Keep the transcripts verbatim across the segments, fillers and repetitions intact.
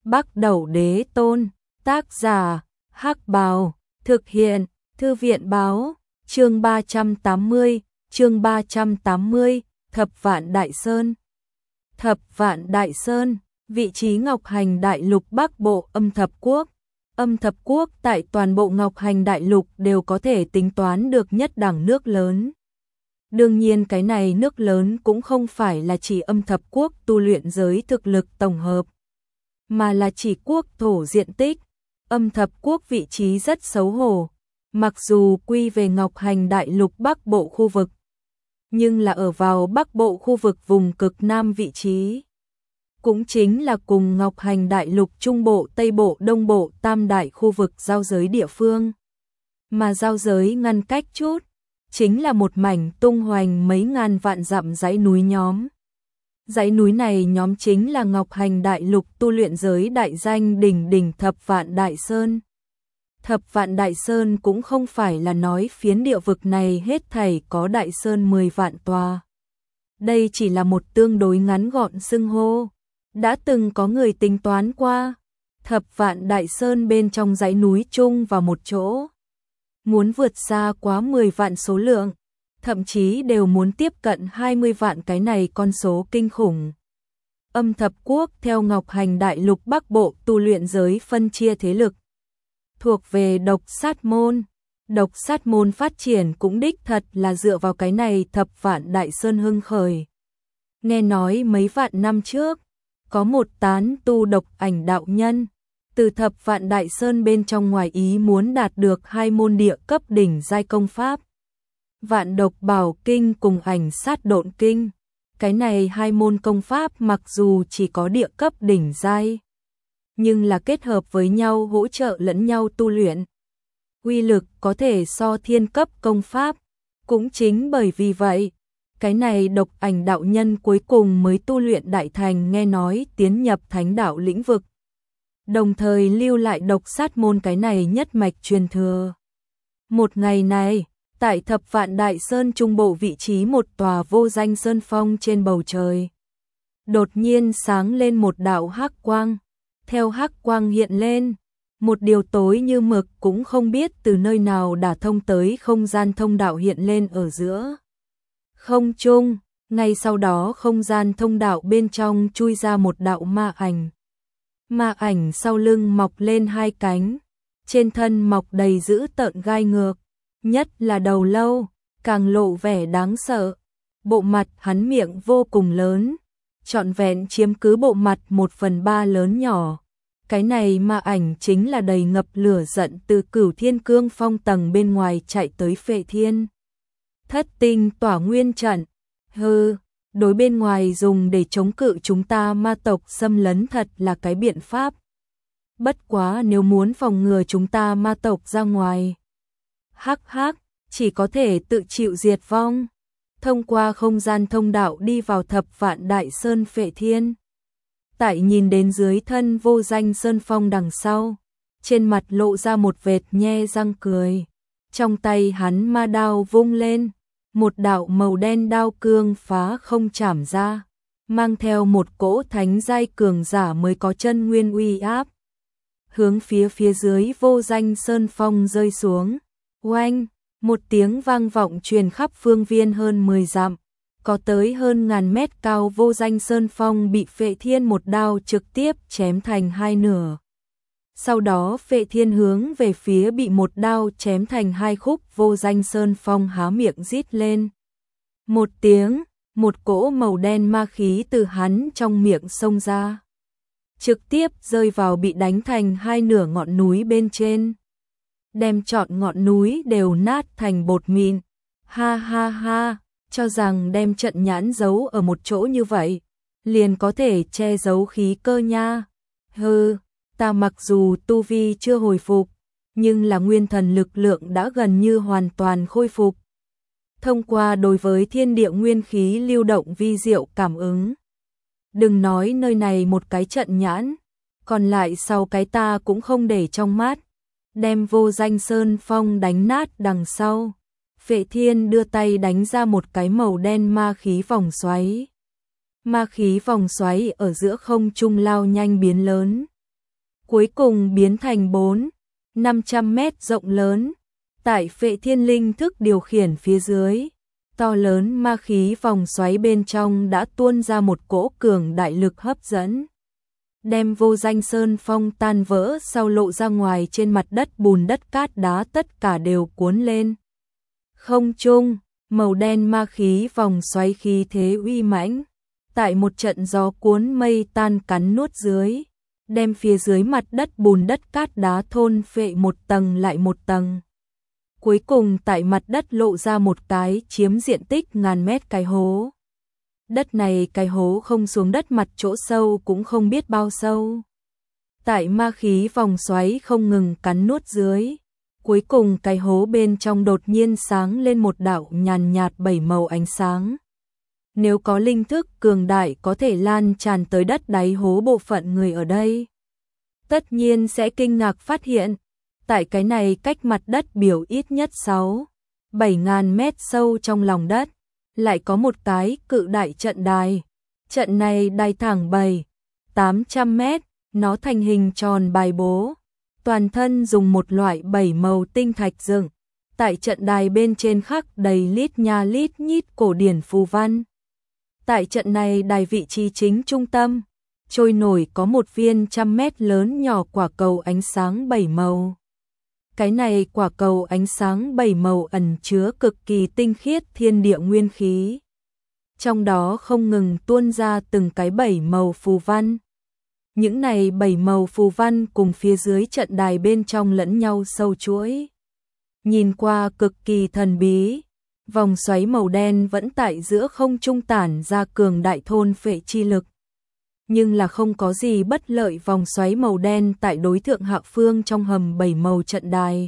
Bắc Đẩu Đế Tôn, tác giả, Hắc Bào, thực hiện, Thư viện Báo, chương ba trăm tám mươi, chương ba trăm tám mươi, Thập Vạn Đại Sơn. Thập Vạn Đại Sơn, vị trí Ngọc Hành Đại Lục Bắc Bộ Âm Thập Quốc. Âm Thập Quốc tại toàn bộ Ngọc Hành Đại Lục đều có thể tính toán được nhất đẳng nước lớn. Đương nhiên cái này nước lớn cũng không phải là chỉ Âm Thập Quốc tu luyện giới thực lực tổng hợp, mà là chỉ quốc thổ diện tích. Âm Thập Quốc vị trí rất xấu hổ, mặc dù quy về Ngọc Hành Đại Lục Bắc Bộ khu vực, nhưng là ở vào Bắc Bộ khu vực vùng cực Nam vị trí. Cũng chính là cùng Ngọc Hành Đại Lục Trung Bộ, Tây Bộ, Đông Bộ tam đại khu vực giao giới địa phương. Mà giao giới ngăn cách chút, chính là một mảnh tung hoành mấy ngàn vạn dặm dãy núi nhóm. Dãy núi này nhóm chính là Ngọc Hành Đại Lục tu luyện giới đại danh đỉnh đỉnh Thập Vạn Đại Sơn. Thập Vạn Đại Sơn cũng không phải là nói phiến địa vực này hết thảy có đại sơn mười vạn tòa. Đây chỉ là một tương đối ngắn gọn xưng hô. Đã từng có người tính toán qua, Thập Vạn Đại Sơn bên trong dãy núi chung vào một chỗ, muốn vượt xa quá mười vạn số lượng, thậm chí đều muốn tiếp cận hai mươi vạn, cái này con số kinh khủng. Âm Thập Quốc theo Ngọc Hành Đại Lục Bắc Bộ tu luyện giới phân chia thế lực, thuộc về độc sát môn. Độc sát môn phát triển cũng đích thật là dựa vào cái này Thập Vạn Đại Sơn hưng khởi. Nghe nói mấy vạn năm trước, có một tán tu độc ảnh đạo nhân, từ Thập Vạn Đại Sơn bên trong ngoài ý muốn đạt được hai môn địa cấp đỉnh giai công pháp. Vạn Độc Bảo Kinh cùng Ảnh Sát Độn Kinh. Cái này hai môn công pháp mặc dù chỉ có địa cấp đỉnh giai, nhưng là kết hợp với nhau hỗ trợ lẫn nhau tu luyện. Uy lực có thể so thiên cấp công pháp. Cũng chính bởi vì vậy, cái này độc ảnh đạo nhân cuối cùng mới tu luyện đại thành, nghe nói tiến nhập thánh đạo lĩnh vực. Đồng thời lưu lại độc sát môn cái này nhất mạch truyền thừa. Một ngày này, tại Thập Vạn Đại Sơn trung bộ vị trí một tòa vô danh sơn phong trên bầu trời, đột nhiên sáng lên một đạo hắc quang. Theo hắc quang hiện lên, một điều tối như mực cũng không biết từ nơi nào đả thông tới không gian thông đạo hiện lên ở giữa không trung. Ngay sau đó không gian thông đạo bên trong chui ra một đạo ma ảnh. Ma ảnh sau lưng mọc lên hai cánh, trên thân mọc đầy dữ tợn gai ngược, nhất là đầu lâu, càng lộ vẻ đáng sợ. Bộ mặt hắn miệng vô cùng lớn, trọn vẹn chiếm cứ bộ mặt một phần ba lớn nhỏ. Cái này ma ảnh chính là đầy ngập lửa giận từ Cửu Thiên Cương Phong tầng bên ngoài chạy tới Phệ Thiên Thất Tinh Tỏa Nguyên Trận. Hừ, đối bên ngoài dùng để chống cự chúng ta ma tộc xâm lấn thật là cái biện pháp. Bất quá nếu muốn phòng ngừa chúng ta ma tộc ra ngoài, hắc hắc, chỉ có thể tự chịu diệt vong. Thông qua không gian thông đạo đi vào Thập Vạn Đại Sơn Phệ Thiên. Tại nhìn đến dưới thân vô danh sơn phong đằng sau, trên mặt lộ ra một vệt nhe răng cười. Trong tay hắn ma đao vung lên, một đạo màu đen đao cương phá không chảm ra, mang theo một cỗ thánh giai cường giả mới có chân nguyên uy áp, hướng phía phía dưới vô danh sơn phong rơi xuống. Oanh, một tiếng vang vọng truyền khắp phương viên hơn mười dặm, có tới hơn ngàn mét cao vô danh sơn phong bị Phệ Thiên một đao trực tiếp chém thành hai nửa. Sau đó Phệ Thiên hướng về phía bị một đao chém thành hai khúc vô danh sơn phong há miệng rít lên. Một tiếng, một cỗ màu đen ma khí từ hắn trong miệng xông ra, trực tiếp rơi vào bị đánh thành hai nửa ngọn núi bên trên, đem trọn ngọn núi đều nát thành bột mịn. Ha ha ha, cho rằng đem trận nhãn giấu ở một chỗ như vậy, liền có thể che giấu khí cơ nha. Hừ, ta mặc dù tu vi chưa hồi phục, nhưng là nguyên thần lực lượng đã gần như hoàn toàn khôi phục. Thông qua đối với thiên địa nguyên khí lưu động vi diệu cảm ứng, đừng nói nơi này một cái trận nhãn, còn lại sau cái ta cũng không để trong mắt. Đem vô danh sơn phong đánh nát đằng sau, Phệ Thiên đưa tay đánh ra một cái màu đen ma khí vòng xoáy. Ma khí vòng xoáy ở giữa không trung lao nhanh biến lớn, cuối cùng biến thành bốn, năm trăm mét rộng lớn. Tại Phệ Thiên linh thức điều khiển phía dưới, to lớn ma khí vòng xoáy bên trong đã tuôn ra một cỗ cường đại lực hấp dẫn, đem vô danh sơn phong tan vỡ sau lộ ra ngoài trên mặt đất bùn đất cát đá tất cả đều cuốn lên. Không trung, màu đen ma khí vòng xoáy khí thế uy mãnh, tại một trận gió cuốn mây tan cắn nuốt dưới, đem phía dưới mặt đất bùn đất cát đá thôn phệ một tầng lại một tầng. Cuối cùng tại mặt đất lộ ra một cái chiếm diện tích ngàn mét cái hố. Đất này cái hố không xuống đất mặt chỗ sâu cũng không biết bao sâu. Tại ma khí vòng xoáy không ngừng cắn nuốt dưới, cuối cùng cái hố bên trong đột nhiên sáng lên một đạo nhàn nhạt bảy màu ánh sáng. Nếu có linh thức cường đại có thể lan tràn tới đất đáy hố bộ phận người ở đây, tất nhiên sẽ kinh ngạc phát hiện, tại cái này cách mặt đất biểu ít nhất sáu, bảy ngàn mét sâu trong lòng đất, lại có một cái cự đại trận đài. Trận này đài thẳng bảy, tám trăm mét, nó thành hình tròn bài bố, toàn thân dùng một loại bảy màu tinh thạch dựng. Tại trận đài bên trên khắc đầy lít nha lít nhít cổ điển phù văn. Tại trận này đài vị trí chính trung tâm, trôi nổi có một viên trăm mét lớn nhỏ quả cầu ánh sáng bảy màu. Cái này quả cầu ánh sáng bảy màu ẩn chứa cực kỳ tinh khiết thiên địa nguyên khí. Trong đó không ngừng tuôn ra từng cái bảy màu phù văn. Những này bảy màu phù văn cùng phía dưới trận đài bên trong lẫn nhau sâu chuỗi. Nhìn qua cực kỳ thần bí, vòng xoáy màu đen vẫn tại giữa không trung tản ra cường đại thôn phệ chi lực. Nhưng là không có gì bất lợi vòng xoáy màu đen tại đối thượng hạ phương trong hầm bảy màu trận đài.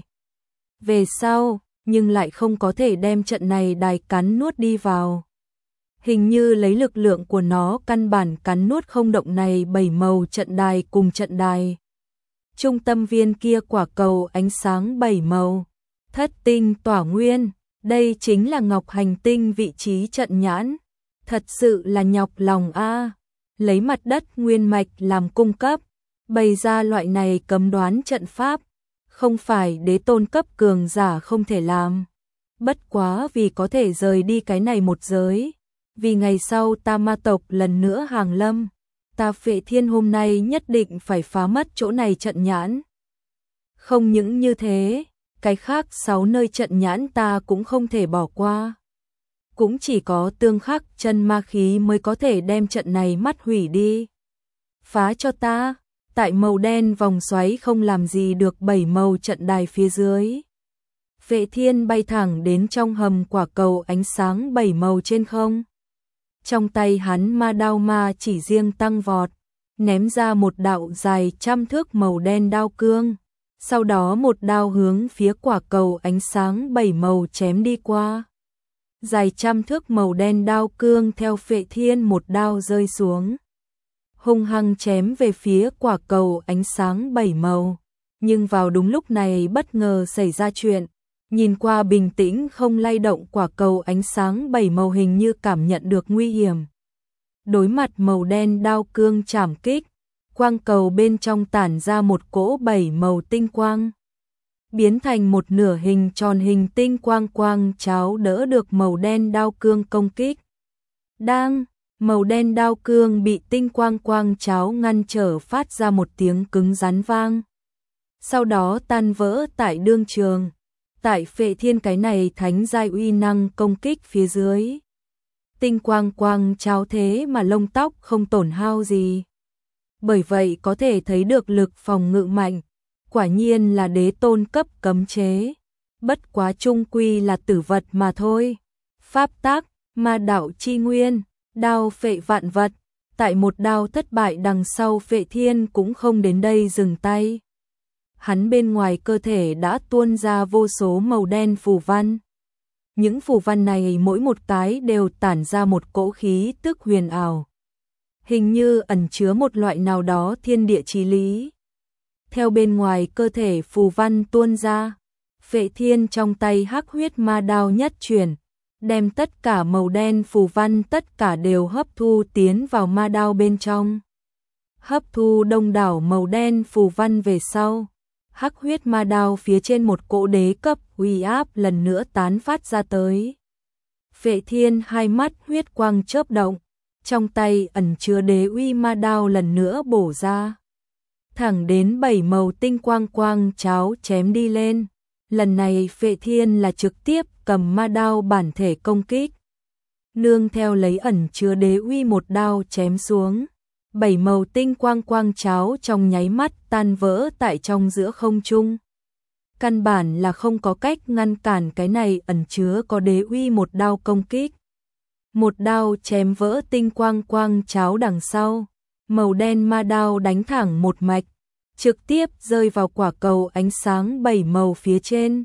Về sau, nhưng lại không có thể đem trận này đài cắn nuốt đi vào. Hình như lấy lực lượng của nó căn bản cắn nuốt không động này bảy màu trận đài cùng trận đài. Trung tâm viên kia quả cầu ánh sáng bảy màu, thất tinh tỏa nguyên, đây chính là ngọc hành tinh vị trí trận nhãn. Thật sự là nhọc lòng a. Lấy mặt đất nguyên mạch làm cung cấp, bày ra loại này cấm đoán trận pháp, không phải đế tôn cấp cường giả không thể làm. Bất quá vì có thể rời đi cái này một giới, vì ngày sau ta ma tộc lần nữa hàng lâm, ta Phệ Thiên hôm nay nhất định phải phá mất chỗ này trận nhãn. Không những như thế, cái khác sáu nơi trận nhãn ta cũng không thể bỏ qua. Cũng chỉ có tương khắc chân ma khí mới có thể đem trận này mắt hủy đi. Phá cho ta, tại màu đen vòng xoáy không làm gì được bảy màu trận đài phía dưới. Phệ Thiên bay thẳng đến trong hầm quả cầu ánh sáng bảy màu trên không. Trong tay hắn ma đao ma chỉ riêng tăng vọt, ném ra một đạo dài trăm thước màu đen đao cương. Sau đó một đao hướng phía quả cầu ánh sáng bảy màu chém đi qua. Dài trăm thước màu đen đao cương theo Phệ Thiên một đao rơi xuống, hung hăng chém về phía quả cầu ánh sáng bảy màu. Nhưng vào đúng lúc này bất ngờ xảy ra chuyện, nhìn qua bình tĩnh không lay động quả cầu ánh sáng bảy màu hình như cảm nhận được nguy hiểm. Đối mặt màu đen đao cương chảm kích, quang cầu bên trong tản ra một cỗ bảy màu tinh quang, biến thành một nửa hình tròn hình tinh quang quang cháo đỡ được màu đen đao cương công kích. Đang, màu đen đao cương bị tinh quang quang cháo ngăn trở phát ra một tiếng cứng rắn vang. Sau đó tan vỡ tại đương trường, tại Phệ Thiên cái này thánh giai uy năng công kích phía dưới. Tinh quang quang cháo thế mà lông tóc không tổn hao gì. Bởi vậy có thể thấy được lực phòng ngự mạnh. Quả nhiên là đế tôn cấp cấm chế, bất quá chung quy là tử vật mà thôi. Pháp tác, ma đạo chi nguyên, đao phệ vạn vật, tại một đao thất bại đằng sau Phệ Thiên cũng không đến đây dừng tay. Hắn bên ngoài cơ thể đã tuôn ra vô số màu đen phù văn. Những phù văn này mỗi một cái đều tản ra một cỗ khí tức huyền ảo, hình như ẩn chứa một loại nào đó thiên địa chí lý. Theo bên ngoài cơ thể phù văn tuôn ra, Phệ Thiên trong tay hắc huyết ma đao nhất chuyển, đem tất cả màu đen phù văn tất cả đều hấp thu tiến vào ma đao bên trong. hấp thu đông đảo màu đen phù văn về sau. Hắc huyết ma đao phía trên một cỗ đế cấp uy áp lần nữa tán phát ra tới. Phệ Thiên hai mắt huyết quang chớp động, trong tay ẩn chứa đế uy ma đao lần nữa bổ ra. Thẳng đến bảy màu tinh quang quang cháo chém đi lên. Lần này Phệ Thiên là trực tiếp cầm ma đao bản thể công kích. Nương theo lấy ẩn chứa đế uy một đao chém xuống. Bảy màu tinh quang quang cháo trong nháy mắt tan vỡ tại trong giữa không trung. Căn bản là không có cách ngăn cản cái này ẩn chứa có đế uy một đao công kích. Một đao chém vỡ tinh quang quang cháo đằng sau. Màu đen ma đao đánh thẳng một mạch, trực tiếp rơi vào quả cầu ánh sáng bảy màu phía trên.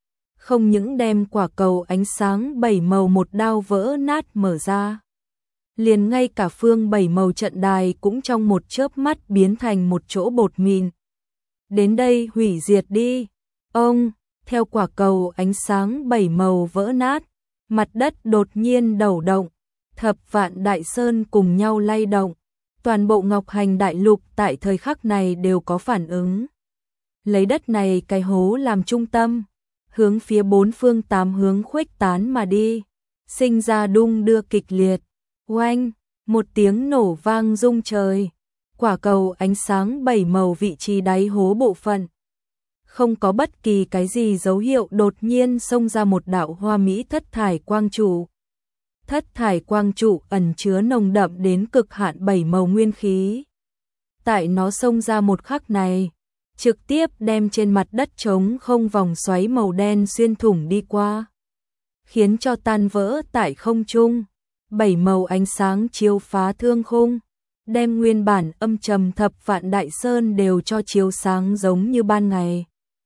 Không những đem quả cầu ánh sáng bảy màu một đao vỡ nát mở ra, liền ngay cả phương bảy màu trận đài cũng trong một chớp mắt biến thành một chỗ bột mịn. Đến đây hủy diệt đi. Ông, theo quả cầu ánh sáng bảy màu vỡ nát, mặt đất đột nhiên đầu động, thập vạn đại sơn cùng nhau lay động. Toàn bộ Ngọc Hành đại lục tại thời khắc này đều có phản ứng. Lấy đất này cái hố làm trung tâm, hướng phía bốn phương tám hướng khuếch tán mà đi, sinh ra đung đưa kịch liệt. Oanh, một tiếng nổ vang rung trời. Quả cầu ánh sáng bảy màu vị trí đáy hố bộ phận, không có bất kỳ cái gì dấu hiệu, đột nhiên xông ra một đạo hoa mỹ thất thải quang trụ. Thất thải quang trụ ẩn chứa nồng đậm đến cực hạn bảy màu nguyên khí. Tại nó xông ra một khắc này, trực tiếp đem trên mặt đất trống không vòng xoáy màu đen xuyên thủng đi qua, khiến cho tan vỡ tại không trung. Bảy màu ánh sáng chiếu phá thương khung, đem nguyên bản âm trầm thập vạn đại sơn đều cho chiếu sáng giống như ban ngày.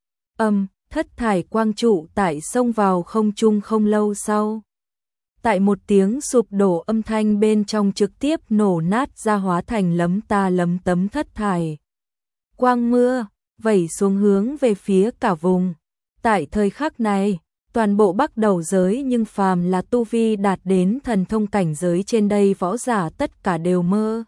Âm, thất thải quang trụ tại xông vào không trung không lâu sau, tại một tiếng sụp đổ âm thanh bên trong trực tiếp nổ nát ra, hóa thành lấm ta lấm tấm thất thải quang mưa, vẩy xuống hướng về phía cả vùng. Tại thời khắc này, toàn bộ Bắc Đầu giới nhưng phàm là tu vi đạt đến thần thông cảnh giới trên đây võ giả tất cả đều mơ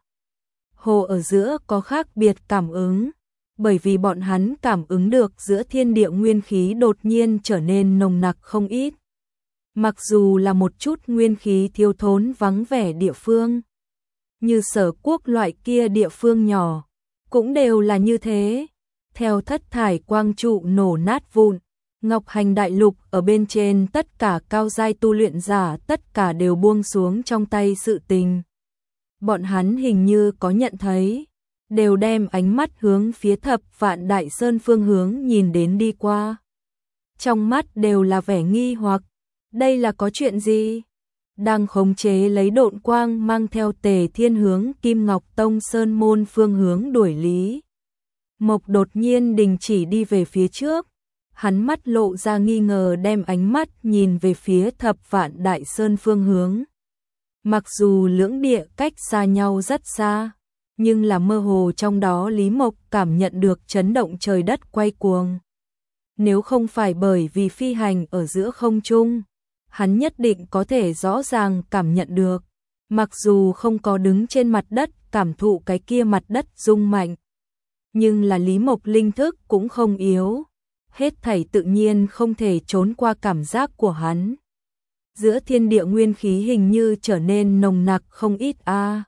hồ ở giữa có khác biệt cảm ứng, bởi vì bọn hắn cảm ứng được giữa thiên địa nguyên khí đột nhiên trở nên nồng nặc không ít. Mặc dù là một chút nguyên khí thiếu thốn vắng vẻ địa phương, như Sở Quốc loại kia địa phương nhỏ, cũng đều là như thế. Theo thất thải quang trụ nổ nát vụn, Ngọc Hành đại lục ở bên trên tất cả cao giai tu luyện giả tất cả đều buông xuống trong tay sự tình. Bọn hắn hình như có nhận thấy, đều đem ánh mắt hướng phía thập vạn đại sơn phương hướng nhìn đến đi qua. Trong mắt đều là vẻ nghi hoặc, đây là có chuyện gì? Đang khống chế lấy độn quang mang theo Tề Thiên hướng Kim Ngọc Tông Sơn môn phương hướng đuổi Lý Mộc đột nhiên đình chỉ đi về phía trước. Hắn mắt lộ ra nghi ngờ, đem ánh mắt nhìn về phía thập vạn đại sơn phương hướng. Mặc dù lưỡng địa cách xa nhau rất xa, nhưng là mơ hồ trong đó Lý Mộc cảm nhận được chấn động trời đất quay cuồng. Nếu không phải bởi vì phi hành ở giữa không trung, hắn nhất định có thể rõ ràng cảm nhận được. Mặc dù không có đứng trên mặt đất cảm thụ cái kia mặt đất rung mạnh, nhưng là Lý Mộc linh thức cũng không yếu. Hết thảy tự nhiên không thể trốn qua cảm giác của hắn. Giữa thiên địa nguyên khí hình như trở nên nồng nặc không ít a. À,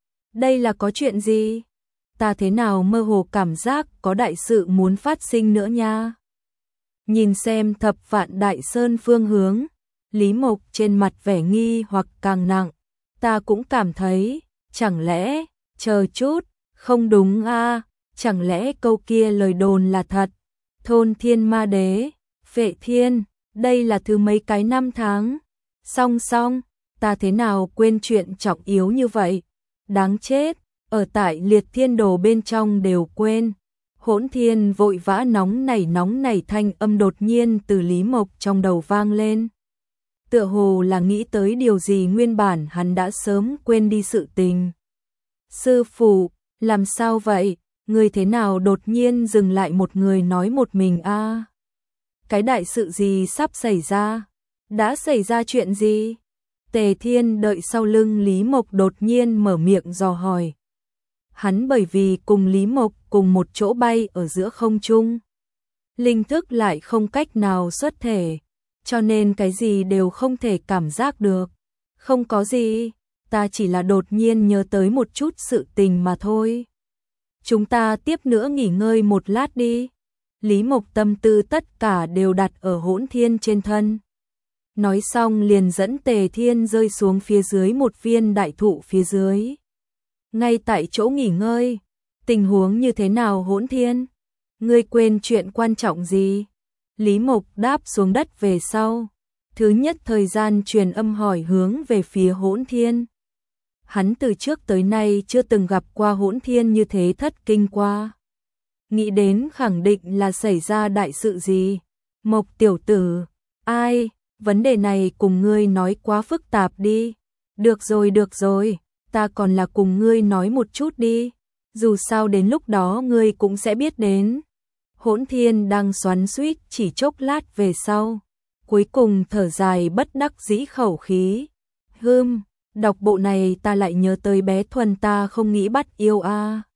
đây là có chuyện gì? Ta thế nào mơ hồ cảm giác có đại sự muốn phát sinh nữa nha. Nhìn xem thập vạn đại sơn phương hướng, Lý Mộc trên mặt vẻ nghi hoặc càng nặng. Ta cũng cảm thấy, chẳng lẽ, chờ chút, không đúng a, à, chẳng lẽ câu kia lời đồn là thật? Thôn Thiên Ma Đế, Phệ Thiên, đây là thứ mấy cái năm tháng. Song song, ta thế nào quên chuyện trọng yếu như vậy? Đáng chết, ở tại liệt thiên đồ bên trong đều quên. Hỗn Thiên vội vã nóng nảy nóng nảy thanh âm đột nhiên từ Lý Mộc trong đầu vang lên. Tựa hồ là nghĩ tới điều gì nguyên bản hắn đã sớm quên đi sự tình. Sư phụ, làm sao vậy? Người thế nào đột nhiên dừng lại một người nói một mình a? À? Cái đại sự gì sắp xảy ra? Đã xảy ra chuyện gì? Tề Thiên đợi sau lưng Lý Mộc đột nhiên mở miệng dò hỏi. Hắn bởi vì cùng Lý Mộc cùng một chỗ bay ở giữa không trung, linh thức lại không cách nào xuất thể, cho nên cái gì đều không thể cảm giác được. Không có gì, ta chỉ là đột nhiên nhớ tới một chút sự tình mà thôi. Chúng ta tiếp nữa nghỉ ngơi một lát đi. Lý Mộc tâm tư tất cả đều đặt ở Hỗn Thiên trên thân. Nói xong liền dẫn Tề Thiên rơi xuống phía dưới một viên đại thụ phía dưới. Ngay tại chỗ nghỉ ngơi, tình huống như thế nào Hỗn Thiên? Ngươi quên chuyện quan trọng gì? Lý Mộc đáp xuống đất về sau. Thứ nhất thời gian truyền âm hỏi hướng về phía Hỗn Thiên. Hắn từ trước tới nay chưa từng gặp qua Hỗn Thiên như thế thất kinh qua. Nghĩ đến khẳng định là xảy ra đại sự gì. Mộc tiểu tử, ai, vấn đề này cùng ngươi nói quá phức tạp đi. Được rồi được rồi, ta còn là cùng ngươi nói một chút đi. Dù sao đến lúc đó ngươi cũng sẽ biết đến. Hỗn Thiên đang xoắn xuýt chỉ chốc lát về sau. Cuối cùng thở dài bất đắc dĩ khẩu khí. Hừm, đọc bộ này ta lại nhớ tới bé Thuần ta không nghĩ bắt yêu a.